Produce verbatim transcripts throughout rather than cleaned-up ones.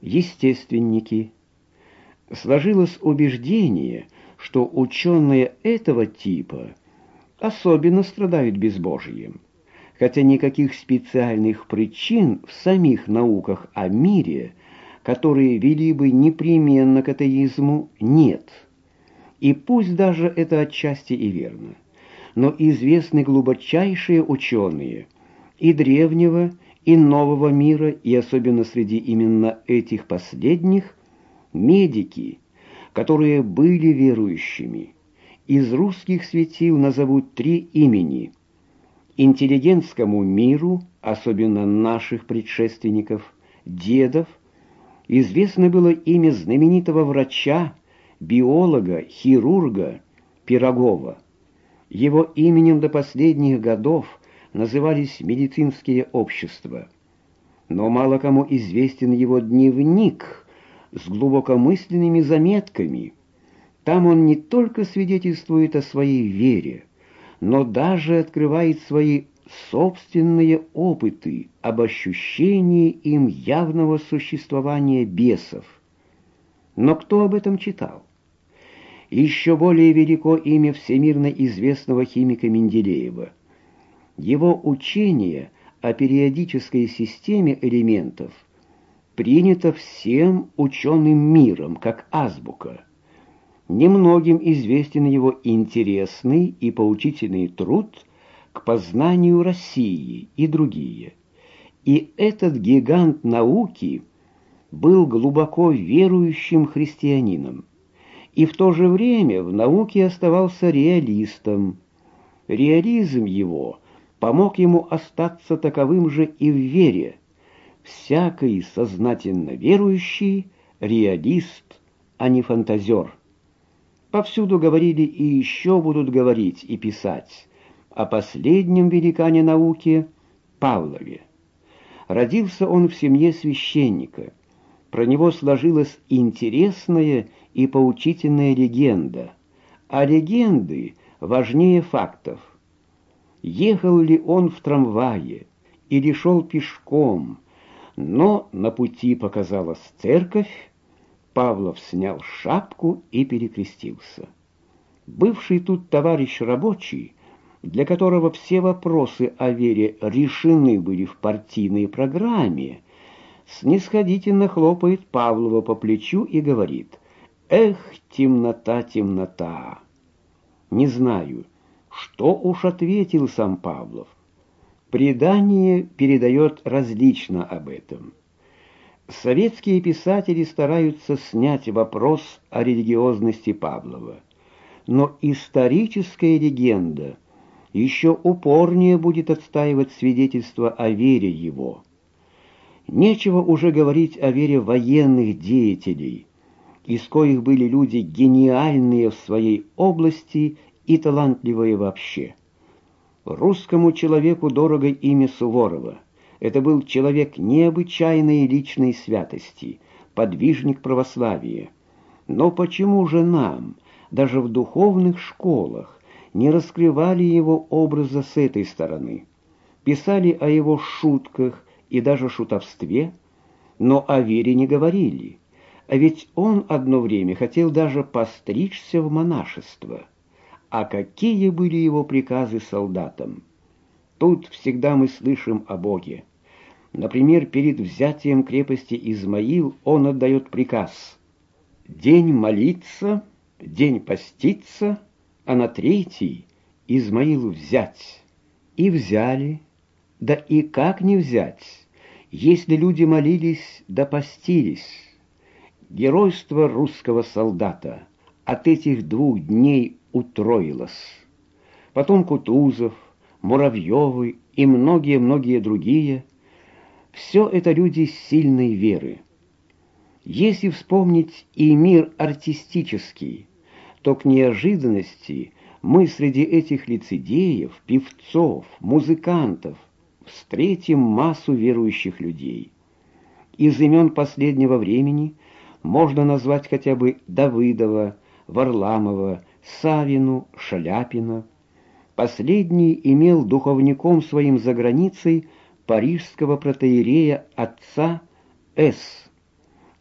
естественники. Сложилось убеждение, что ученые этого типа особенно страдают безбожием, хотя никаких специальных причин в самих науках о мире, которые вели бы непременно к атеизму, нет. И пусть даже это отчасти и верно, но известны глубочайшие ученые и древнего, и нового мира, и особенно среди именно этих последних, медики, которые были верующими. Из русских светил назовут три имени. Интеллигентскому миру, особенно наших предшественников, дедов, известно было имя знаменитого врача, биолога, хирурга Пирогова. Его именем до последних годов назывались медицинские общества. Но мало кому известен его дневник с глубокомысленными заметками. Там он не только свидетельствует о своей вере, но даже открывает свои собственные опыты об ощущении им явного существования бесов. Но кто об этом читал? Еще более велико имя всемирно известного химика Менделеева. Его учение о периодической системе элементов принято всем ученым миром как азбука. Немногим известен его интересный и поучительный труд «К познанию России» и другие. И этот гигант науки был глубоко верующим христианином, и в то же время в науке оставался реалистом. Реализм его помог ему остаться таковым же и в вере. Всякий сознательно верующий — реалист, а не фантазер. Повсюду говорили и еще будут говорить и писать о последнем великане науки Павлове. Родился он в семье священника. Про него сложилась интересная и поучительная легенда, а легенды важнее фактов. Ехал ли он в трамвае или шел пешком, но на пути показалась церковь, Павлов снял шапку и перекрестился. Бывший тут товарищ рабочий, для которого все вопросы о вере решены были в партийной программе, снисходительно хлопает Павлова по плечу и говорит: «Эх, темнота, темнота!» Не знаю, что уж ответил сам Павлов. Предание передает различно об этом. Советские писатели стараются снять вопрос о религиозности Павлова, но историческая легенда еще упорнее будет отстаивать свидетельство о вере его. Нечего уже говорить о вере военных деятелей, из коих были люди гениальные в своей области и талантливые вообще. Русскому человеку дорого имя Суворова. Это был человек необычайной личной святости, подвижник православия. Но почему же нам, даже в духовных школах, не раскрывали его образа с этой стороны? Писали о его шутках и даже шутовстве, но о вере не говорили. А ведь он одно время хотел даже постричься в монашество. А какие были его приказы солдатам? Тут всегда мы слышим о Боге. Например, перед взятием крепости Измаил он отдает приказ: «День молиться, день поститься, а на третий Измаил взять». И взяли. Да и как не взять, если люди молились да постились? Геройство русского солдата от этих двух дней утроилось. Потом Кутузов, Муравьевы и многие-многие другие — все это люди сильной веры. Если вспомнить и мир артистический, то к неожиданности мы среди этих лицедеев, певцов, музыкантов встретим массу верующих людей. Из имен последнего времени можно назвать хотя бы Давыдова, Варламова, Савину, Шаляпина. Последний имел духовником своим за границей парижского протоиерея отца С.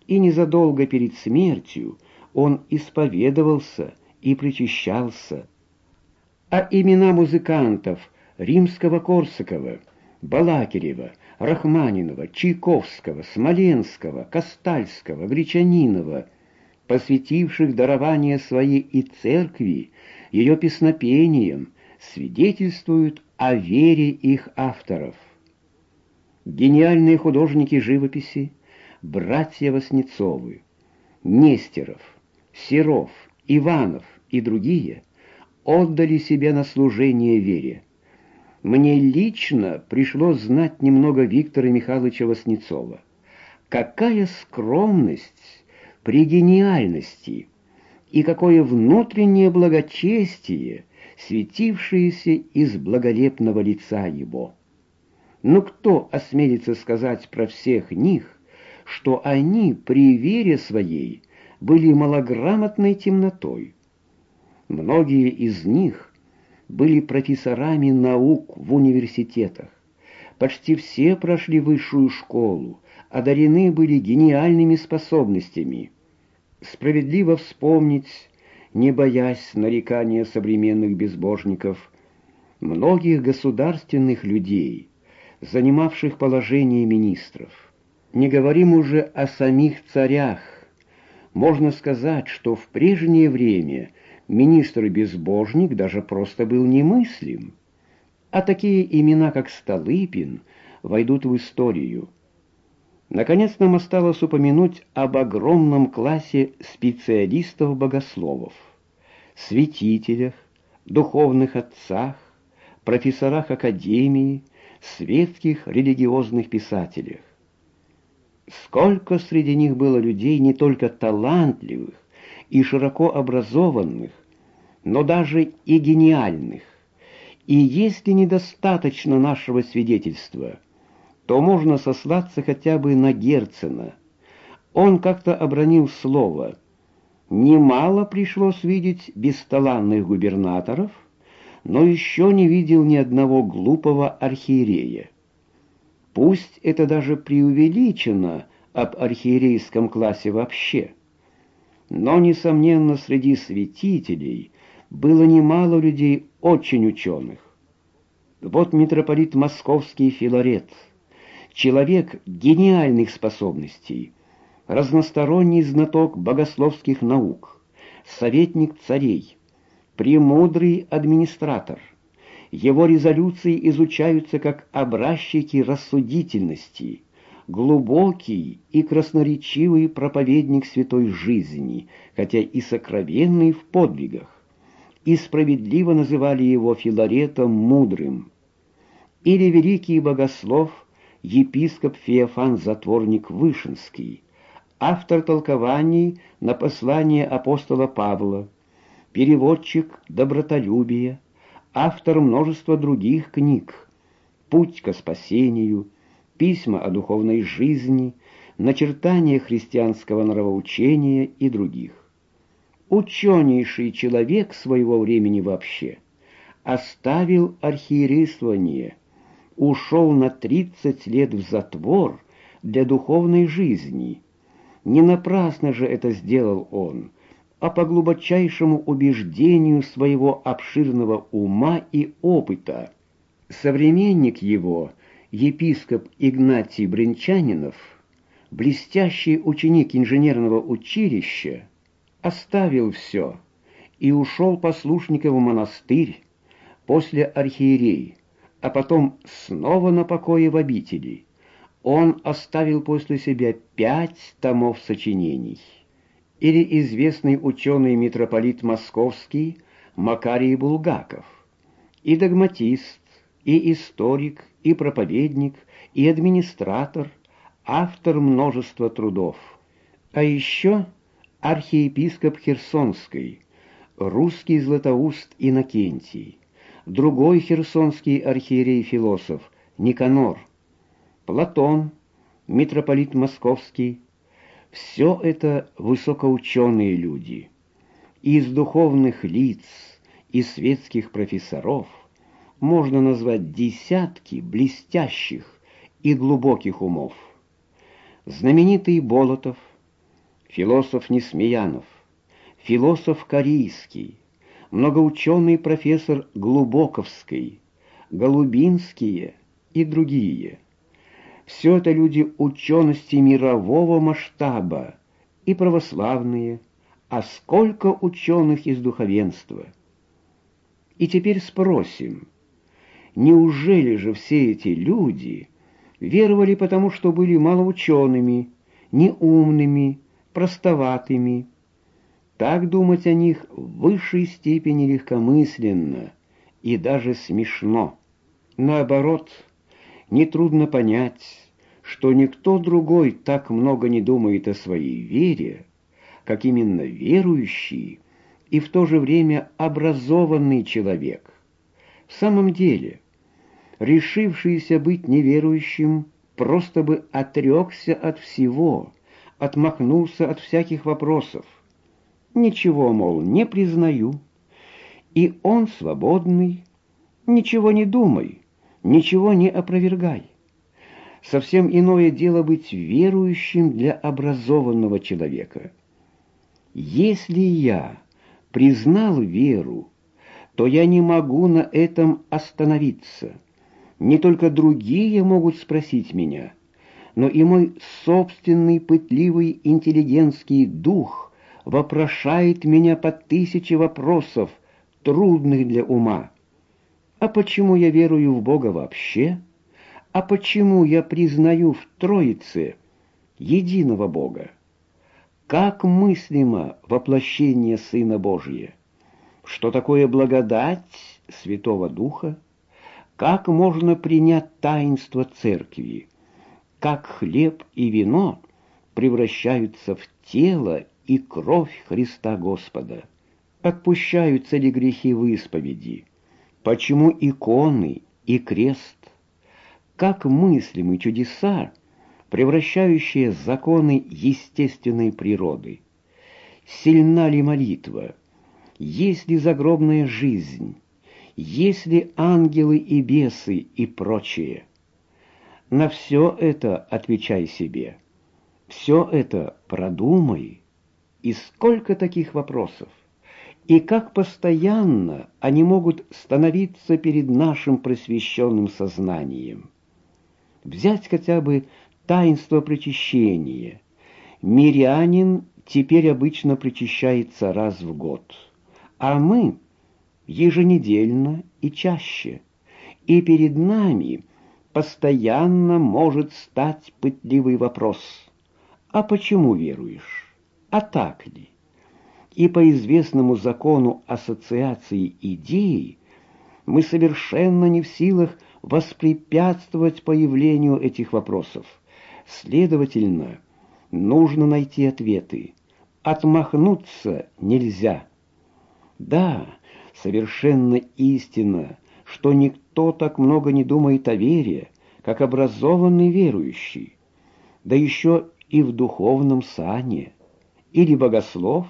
и незадолго перед смертью он исповедовался и причащался. А имена музыкантов Римского-Корсакова, Балакирева, Рахманинова, Чайковского, Смоленского, Костальского, Гречанинова, посвятивших дарование своей и церкви, ее песнопением, свидетельствуют о вере их авторов. Гениальные художники живописи, братья Васнецовы, Нестеров, Серов, Иванов и другие отдали себя на служение вере. Мне лично пришлось знать немного Виктора Михайловича Васнецова. Какая скромность при гениальности и какое внутреннее благочестие, светившееся из благолепного лица его! Но кто осмелится сказать про всех них, что они при вере своей были малограмотной темнотой? Многие из них были профессорами наук в университетах. Почти все прошли высшую школу, одарены были гениальными способностями. Справедливо вспомнить, не боясь нарекания современных безбожников, многих государственных людей, занимавших положение министров. Не говорим уже о самих царях. Можно сказать, что в прежнее время министр-безбожник даже просто был немыслим. А такие имена, как Столыпин, войдут в историю. Наконец, нам осталось упомянуть об огромном классе специалистов-богословов, святителях, духовных отцах, профессорах академии, светских религиозных писателях. Сколько среди них было людей не только талантливых и широко образованных, но даже и гениальных. И если недостаточно нашего свидетельства, то можно сослаться хотя бы на Герцена. Он как-то обронил слово: «Немало пришлось видеть бесталанных губернаторов, но еще не видел ни одного глупого архиерея». Пусть это даже преувеличено об архиерейском классе вообще, но, несомненно, среди святителей было немало людей очень ученых. Вот митрополит Московский Филарет, человек гениальных способностей, разносторонний знаток богословских наук, советник царей, премудрый администратор. Его резолюции изучаются как образчики рассудительности, глубокий и красноречивый проповедник святой жизни, хотя и сокровенный в подвигах, и справедливо называли его Филаретом мудрым. Или великий богослов, епископ Феофан Затворник Вышинский, автор толкований на послание апостола Павла, переводчик добротолюбия, автор множества других книг: «Путь ко спасению», «Письма о духовной жизни», «Начертание христианского нравоучения» и других. Ученейший человек своего времени вообще оставил архиерействование, ушел на тридцать лет в затвор для духовной жизни. Не напрасно же это сделал он, а по глубочайшему убеждению своего обширного ума и опыта. Современник его, епископ Игнатий Бринчанинов, блестящий ученик инженерного училища, оставил все и ушел послушником в монастырь, после архиерей, а потом снова на покое в обители. Он оставил после себя пять томов сочинений. Или известный ученый-митрополит Московский Макарий Булгаков, и догматист, и историк, и проповедник, и администратор, автор множества трудов. А еще архиепископ Херсонский, русский златоуст Иннокентий, другой херсонский архиерей-философ Никанор, Платон, митрополит Московский. Все это высокоученые люди. Из духовных лиц и светских профессоров можно назвать десятки блестящих и глубоких умов. Знаменитый Болотов, философ Несмеянов, философ Корейский, многоученый профессор Глубоковский, Голубинские и другие. Все это люди учености мирового масштаба, и православные, а сколько ученых из духовенства. И теперь спросим, неужели же все эти люди веровали потому, что были малоучеными, неумными, простоватыми? Так думать о них в высшей степени легкомысленно и даже смешно. Наоборот, нетрудно понять, что никто другой так много не думает о своей вере, как именно верующий и в то же время образованный человек. В самом деле, решившийся быть неверующим, просто бы отрекся от всего, отмахнулся от всяких вопросов. Ничего, мол, не признаю. И он свободный, ничего не думай, ничего не опровергай. Совсем иное дело быть верующим для образованного человека. Если я признал веру, то я не могу на этом остановиться. Не только другие могут спросить меня, но и мой собственный пытливый интеллигентский дух вопрошает меня по тысяче вопросов, трудных для ума. А почему я верую в Бога вообще? А почему я признаю в Троице единого Бога? Как мыслимо воплощение Сына Божия? Что такое благодать Святого Духа? Как можно принять таинство Церкви? Как хлеб и вино превращаются в тело и кровь Христа Господа? Отпущаются ли грехи в исповеди? Почему иконы и крест? Как мыслимы чудеса, превращающие законы естественной природы? Сильна ли молитва? Есть ли загробная жизнь? Есть ли ангелы и бесы и прочее? На все это отвечай себе. Все это продумай. И сколько таких вопросов? И как постоянно они могут становиться перед нашим просвещенным сознанием? Взять хотя бы таинство причащения. Мирянин теперь обычно причащается раз в год, а мы еженедельно и чаще. И перед нами постоянно может стать пытливый вопрос: а почему веруешь? А так ли? И по известному закону ассоциации идей мы совершенно не в силах воспрепятствовать появлению этих вопросов. Следовательно, нужно найти ответы. Отмахнуться нельзя. Да, совершенно истинно, что никто так много не думает о вере, как образованный верующий, да еще и в духовном сане, или богослов,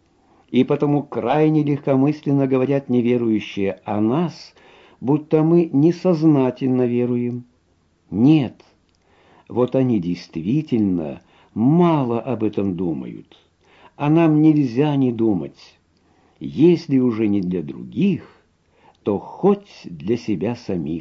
и потому крайне легкомысленно говорят неверующие о нас, будто мы несознательно веруем. Нет, вот они действительно мало об этом думают, а нам нельзя не думать. Если уже не для других, то хоть для себя самих.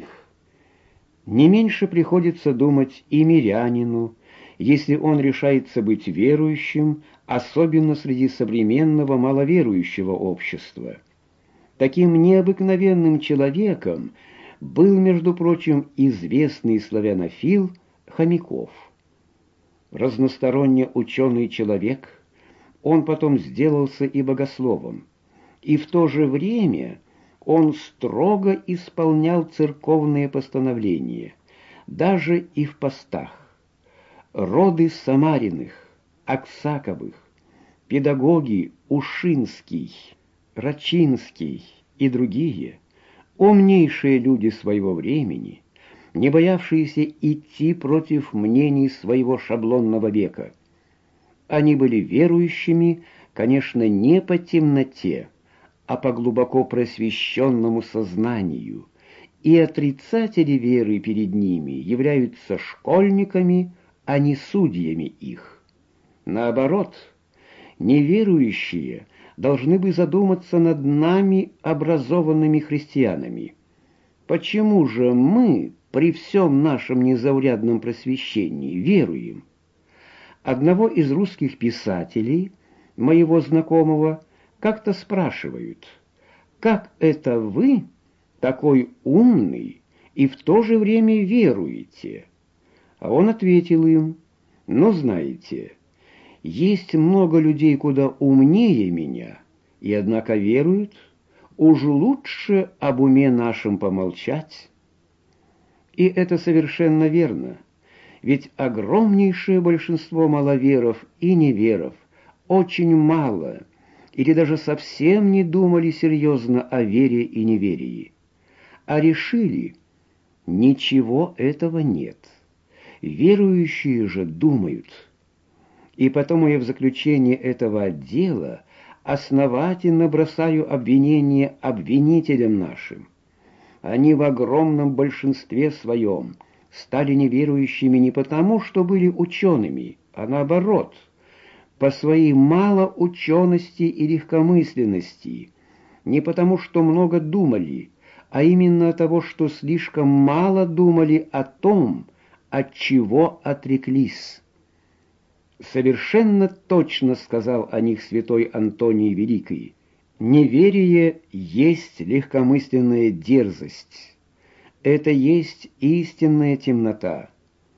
Не меньше приходится думать и мирянину, если он решается быть верующим, особенно среди современного маловерующего общества. Таким необыкновенным человеком был, между прочим, известный славянофил Хомяков. Разносторонне ученый человек, он потом сделался и богословом, и в то же время он строго исполнял церковные постановления, даже и в постах. Роды Самариных, Аксаковых, педагоги Ушинский, Рачинский и другие, умнейшие люди своего времени, не боявшиеся идти против мнений своего шаблонного века. Они были верующими, конечно, не по темноте, а по глубоко просвещенному сознанию, и отрицатели веры перед ними являются школьниками, а не судьями их. Наоборот, Неверующие должны бы задуматься над нами, образованными христианами. Почему же мы при всем нашем незаурядном просвещении веруем? Одного из русских писателей, моего знакомого, как-то спрашивают: «Как это вы, такой умный, и в то же время веруете?» А он ответил им: «Ну, знаете, есть много людей куда умнее меня, и однако веруют. Уж лучше об уме нашем помолчать». И это совершенно верно, ведь огромнейшее большинство маловеров и неверов очень мало или даже совсем не думали серьезно о вере и неверии, а решили: ничего этого нет. Верующие же думают. И потому я в заключение этого отдела основательно бросаю обвинение обвинителям нашим. Они в огромном большинстве своем стали неверующими не потому, что были учеными, а наоборот, по своей малоучености и легкомысленности, не потому, что много думали, а именно от того, что слишком мало думали о том, от чего отреклись. Совершенно точно сказал о них святой Антоний Великий: «Неверие есть легкомысленная дерзость, это есть истинная темнота».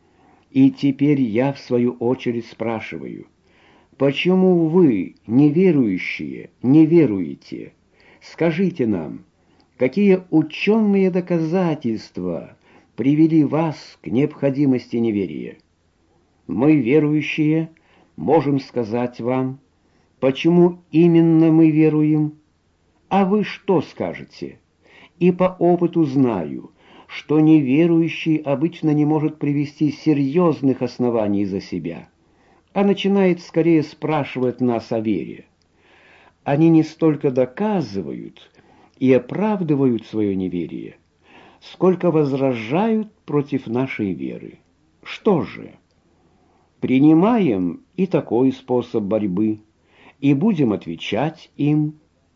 И теперь я, в свою очередь, спрашиваю: почему вы, неверующие, не веруете? Скажите нам, какие ученые доказательства привели вас к необходимости неверия? Мы, верующие, можем сказать вам, почему именно мы веруем. А вы что скажете? И по опыту знаю, что неверующий обычно не может привести серьезных оснований за себя, а начинает скорее спрашивать нас о вере. Они не столько доказывают и оправдывают свое неверие, сколько возражают против нашей веры. Что же? Принимаем и такой способ борьбы, и будем отвечать им.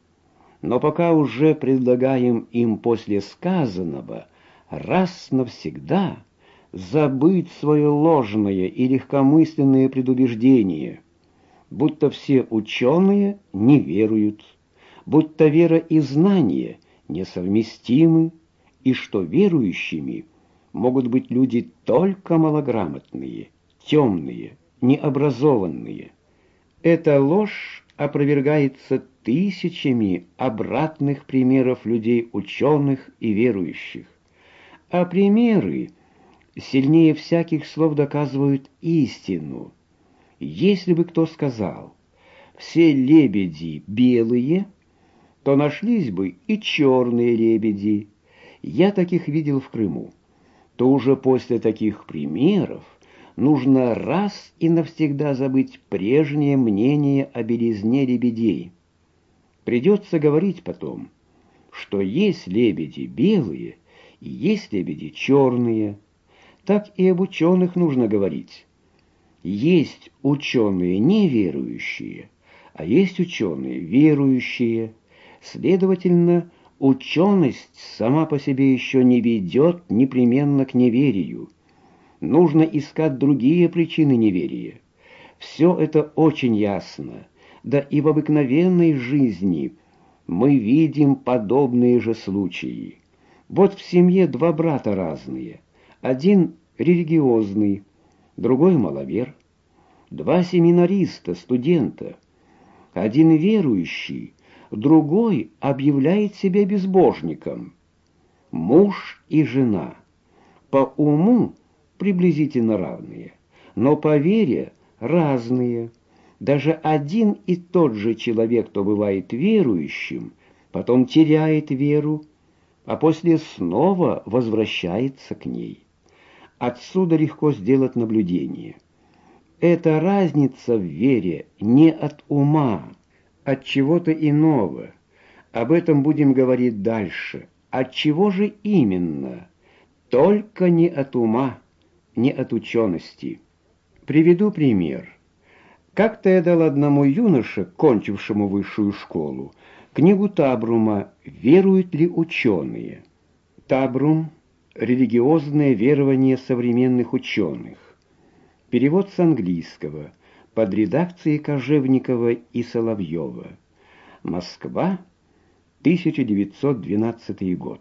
Но пока уже предлагаем им после сказанного раз навсегда забыть свое ложное и легкомысленное предубеждение, будто все ученые не веруют, будто вера и знание несовместимы, и что верующими могут быть люди только малограмотные, темные, необразованные. Эта ложь опровергается тысячами обратных примеров людей ученых и верующих. А примеры сильнее всяких слов доказывают истину. Если бы кто сказал: все лебеди белые, то нашлись бы и черные лебеди. Я таких видел в Крыму. То уже после таких примеров нужно раз и навсегда забыть прежнее мнение о белизне лебедей. Придется говорить потом, что есть лебеди белые и есть лебеди черные. Так и об ученых нужно говорить. Есть ученые неверующие, а есть ученые верующие. Следовательно, ученость сама по себе еще не ведет непременно к неверию. Нужно искать другие причины неверия. Все это очень ясно, да и в обыкновенной жизни мы видим подобные же случаи. Вот в семье два брата разные. Один религиозный, другой маловер. Два семинариста, студента. Один верующий, другой объявляет себя безбожником. Муж и жена по уму приблизительно равные, но по вере разные. Даже один и тот же человек, кто бывает верующим, потом теряет веру, а после снова возвращается к ней. Отсюда легко сделать наблюдение. Эта разница в вере не от ума, от чего-то иного. Об этом будем говорить дальше. От чего же именно? Только не от ума, не от учености. Приведу пример. Как-то я дал одному юноше, кончившему высшую школу, книгу Табрума «Веруют ли ученые?». Табрум — религиозное верование современных ученых. Перевод с английского, под редакцией Кожевникова и Соловьева. Москва, тысяча девятьсот двенадцатый год.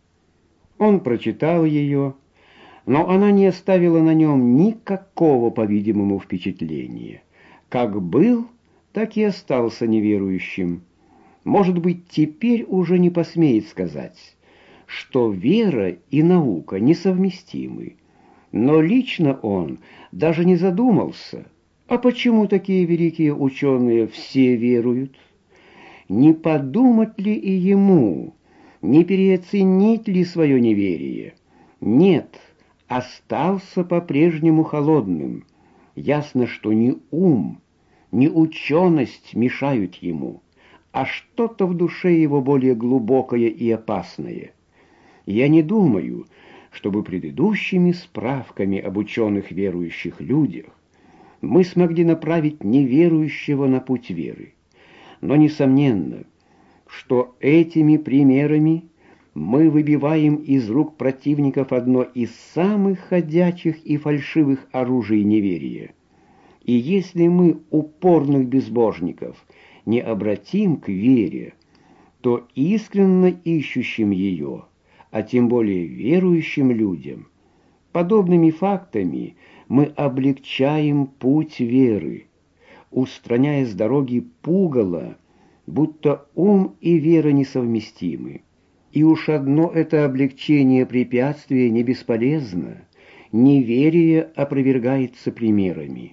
Он прочитал ее, но она не оставила на нем никакого, по-видимому, впечатления. Как был, так и остался неверующим. Может быть, теперь уже не посмеет сказать, что вера и наука несовместимы. Но лично он даже не задумался, а почему такие великие ученые все веруют? Не подумать ли и ему, не переоценить ли свое неверие? Нет, остался по-прежнему холодным. Ясно, что ни ум, ни ученость мешают ему, а что-то в душе его более глубокое и опасное. Я не думаю, чтобы предыдущими справками об ученых верующих людях мы смогли направить неверующего на путь веры. Но несомненно, что этими примерами мы выбиваем из рук противников одно из самых ходячих и фальшивых оружий неверия. И если мы упорных безбожников не обратим к вере, то искренно ищущим ее, а тем более верующим людям, подобными фактами мы облегчаем путь веры, устраняя с дороги пугало, будто ум и вера несовместимы. И уж одно это облегчение препятствия не бесполезно, неверие опровергается примерами.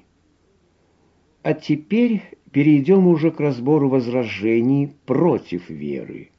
А теперь перейдем уже к разбору возражений против веры.